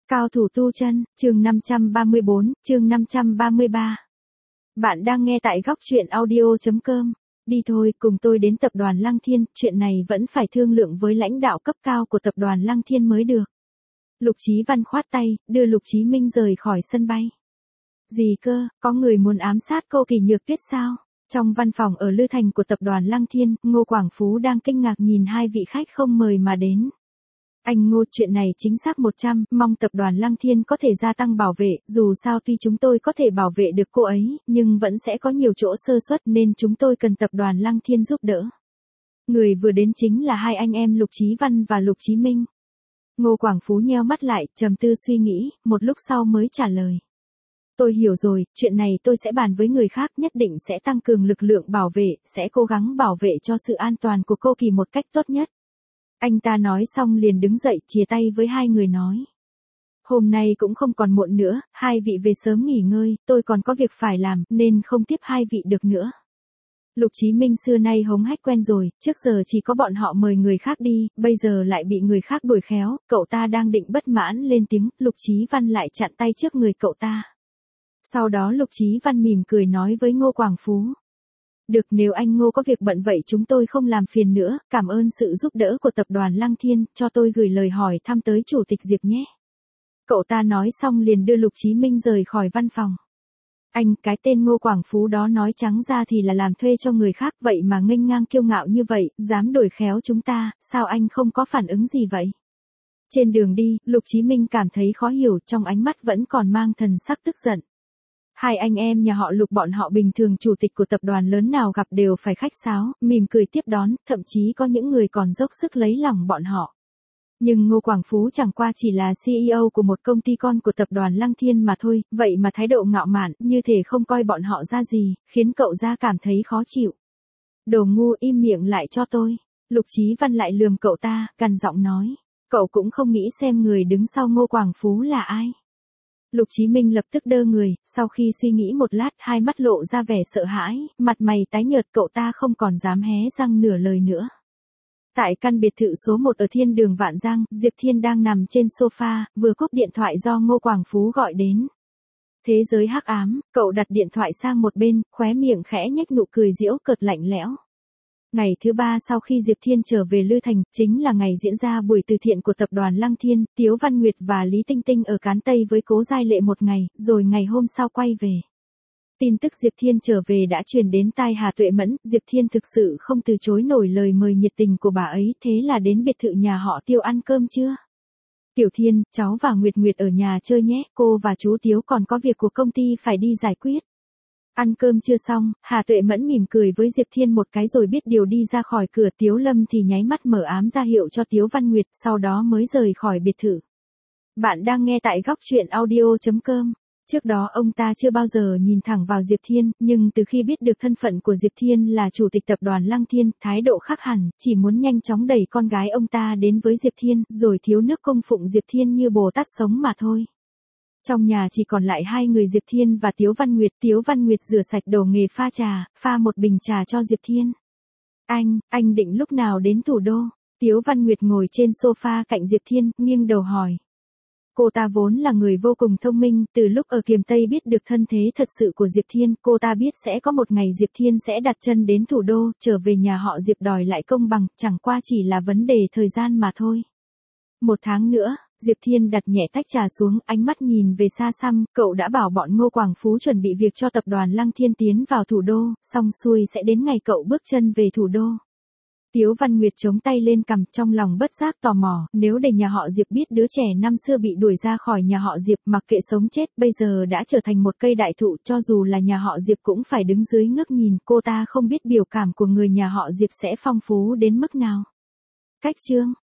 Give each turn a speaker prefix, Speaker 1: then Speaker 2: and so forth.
Speaker 1: Cao thủ tu chân, chương 534, chương 533. Bạn đang nghe tại góc truyện audio.com. Đi thôi, cùng tôi đến tập đoàn Lăng Thiên, chuyện này vẫn phải thương lượng với lãnh đạo cấp cao của tập đoàn Lăng Thiên mới được. Lục Chí Văn khoát tay, đưa Lục Chí Minh rời khỏi sân bay. Gì cơ, có người muốn ám sát cô Kỳ Nhược Tuyết sao? Trong văn phòng ở Lư Thành của tập đoàn Lăng Thiên, Ngô Quảng Phú đang kinh ngạc nhìn hai vị khách không mời mà đến. Anh Ngô, chuyện này chính xác 100, mong tập đoàn Lăng Thiên có thể gia tăng bảo vệ, dù sao tuy chúng tôi có thể bảo vệ được cô ấy, nhưng vẫn sẽ có nhiều chỗ sơ suất nên chúng tôi cần tập đoàn Lăng Thiên giúp đỡ. Người vừa đến chính là hai anh em Lục Chí Văn và Lục Chí Minh. Ngô Quảng Phú nheo mắt lại, trầm tư suy nghĩ, một lúc sau mới trả lời. Tôi hiểu rồi, chuyện này tôi sẽ bàn với người khác, nhất định sẽ tăng cường lực lượng bảo vệ, sẽ cố gắng bảo vệ cho sự an toàn của cô Kỳ một cách tốt nhất. Anh ta nói xong liền đứng dậy, chia tay với hai người nói. Hôm nay cũng không còn muộn nữa, hai vị về sớm nghỉ ngơi, tôi còn có việc phải làm, nên không tiếp hai vị được nữa. Lục Chí Minh xưa nay hống hách quen rồi, trước giờ chỉ có bọn họ mời người khác đi, bây giờ lại bị người khác đuổi khéo, cậu ta đang định bất mãn lên tiếng, Lục Chí Văn lại chặn tay trước người cậu ta. Sau đó Lục Chí Văn mỉm cười nói với Ngô Quảng Phú. Được, nếu anh Ngô có việc bận vậy chúng tôi không làm phiền nữa, cảm ơn sự giúp đỡ của tập đoàn Lăng Thiên, cho tôi gửi lời hỏi thăm tới Chủ tịch Diệp nhé. Cậu ta nói xong liền đưa Lục Chí Minh rời khỏi văn phòng. Anh, cái tên Ngô Quảng Phú đó nói trắng ra thì là làm thuê cho người khác, vậy mà nghênh ngang kiêu ngạo như vậy, dám đuổi khéo chúng ta, sao anh không có phản ứng gì vậy? Trên đường đi, Lục Chí Minh cảm thấy khó hiểu, trong ánh mắt vẫn còn mang thần sắc tức giận. Hai anh em nhà họ Lục bọn họ bình thường chủ tịch của tập đoàn lớn nào gặp đều phải khách sáo, mỉm cười tiếp đón, thậm chí có những người còn dốc sức lấy lòng bọn họ. Nhưng Ngô Quảng Phú chẳng qua chỉ là CEO của một công ty con của tập đoàn Lăng Thiên mà thôi, vậy mà thái độ ngạo mạn, như thể không coi bọn họ ra gì, khiến cậu ra cảm thấy khó chịu. Đồ ngu, im miệng lại cho tôi. Lục Chí Văn lại lườm cậu ta, gằn giọng nói. Cậu cũng không nghĩ xem người đứng sau Ngô Quảng Phú là ai. Lục Chí Minh lập tức đơ người, sau khi suy nghĩ một lát hai mắt lộ ra vẻ sợ hãi, mặt mày tái nhợt, cậu ta không còn dám hé răng nửa lời nữa. Tại căn biệt thự số 1 ở Thiên Đường Vạn Giang, Diệp Thiên đang nằm trên sofa, vừa cúp điện thoại do Ngô Quảng Phú gọi đến. Thế giới hắc ám, cậu đặt điện thoại sang một bên, khóe miệng khẽ nhếch nụ cười giễu cợt lạnh lẽo. Ngày thứ 3 sau khi Diệp Thiên trở về Lư Thành, chính là ngày diễn ra buổi từ thiện của tập đoàn Lăng Thiên, Tiếu Văn Nguyệt và Lý Tinh Tinh ở Cán Tây với Cố Giai Lệ một ngày, rồi ngày hôm sau quay về. Tin tức Diệp Thiên trở về đã truyền đến tai Hà Tuệ Mẫn, Diệp Thiên thực sự không từ chối nổi lời mời nhiệt tình của bà ấy, thế là đến biệt thự nhà họ Tiêu ăn cơm chưa? Tiểu Thiên, cháu và Nguyệt Nguyệt ở nhà chơi nhé, cô và chú Tiếu còn có việc của công ty phải đi giải quyết. Ăn cơm chưa xong, Hà Tuệ Mẫn mỉm cười với Diệp Thiên một cái rồi biết điều đi ra khỏi cửa. Tiếu Lâm thì nháy mắt mở ám ra hiệu cho Tiếu Văn Nguyệt, sau đó mới rời khỏi biệt thự. Bạn đang nghe tại góc truyện audio.com. Trước đó ông ta chưa bao giờ nhìn thẳng vào Diệp Thiên, nhưng từ khi biết được thân phận của Diệp Thiên là chủ tịch tập đoàn Lăng Thiên, thái độ khác hẳn, chỉ muốn nhanh chóng đẩy con gái ông ta đến với Diệp Thiên, rồi thiếu nước cung phụng Diệp Thiên như Bồ Tát sống mà thôi. Trong nhà chỉ còn lại hai người Diệp Thiên và Tiếu Văn Nguyệt. Tiếu Văn Nguyệt rửa sạch đồ nghề pha trà, pha một bình trà cho Diệp Thiên. Anh định lúc nào đến thủ đô? Tiếu Văn Nguyệt ngồi trên sofa cạnh Diệp Thiên, nghiêng đầu hỏi. Cô ta vốn là người vô cùng thông minh, từ lúc ở Kiềm Tây biết được thân thế thật sự của Diệp Thiên, cô ta biết sẽ có một ngày Diệp Thiên sẽ đặt chân đến thủ đô, trở về nhà họ Diệp đòi lại công bằng, chẳng qua chỉ là vấn đề thời gian mà thôi. 1 tháng nữa. Diệp Thiên đặt nhẹ tách trà xuống, ánh mắt nhìn về xa xăm, cậu đã bảo bọn Ngô Quảng Phú chuẩn bị việc cho tập đoàn Lăng Thiên tiến vào thủ đô, xong xuôi sẽ đến ngày cậu bước chân về thủ đô. Tiếu Văn Nguyệt chống tay lên cằm, trong lòng bất giác tò mò, nếu để nhà họ Diệp biết đứa trẻ năm xưa bị đuổi ra khỏi nhà họ Diệp mặc kệ sống chết bây giờ đã trở thành một cây đại thụ, cho dù là nhà họ Diệp cũng phải đứng dưới ngước nhìn, cô ta không biết biểu cảm của người nhà họ Diệp sẽ phong phú đến mức nào. Cách chương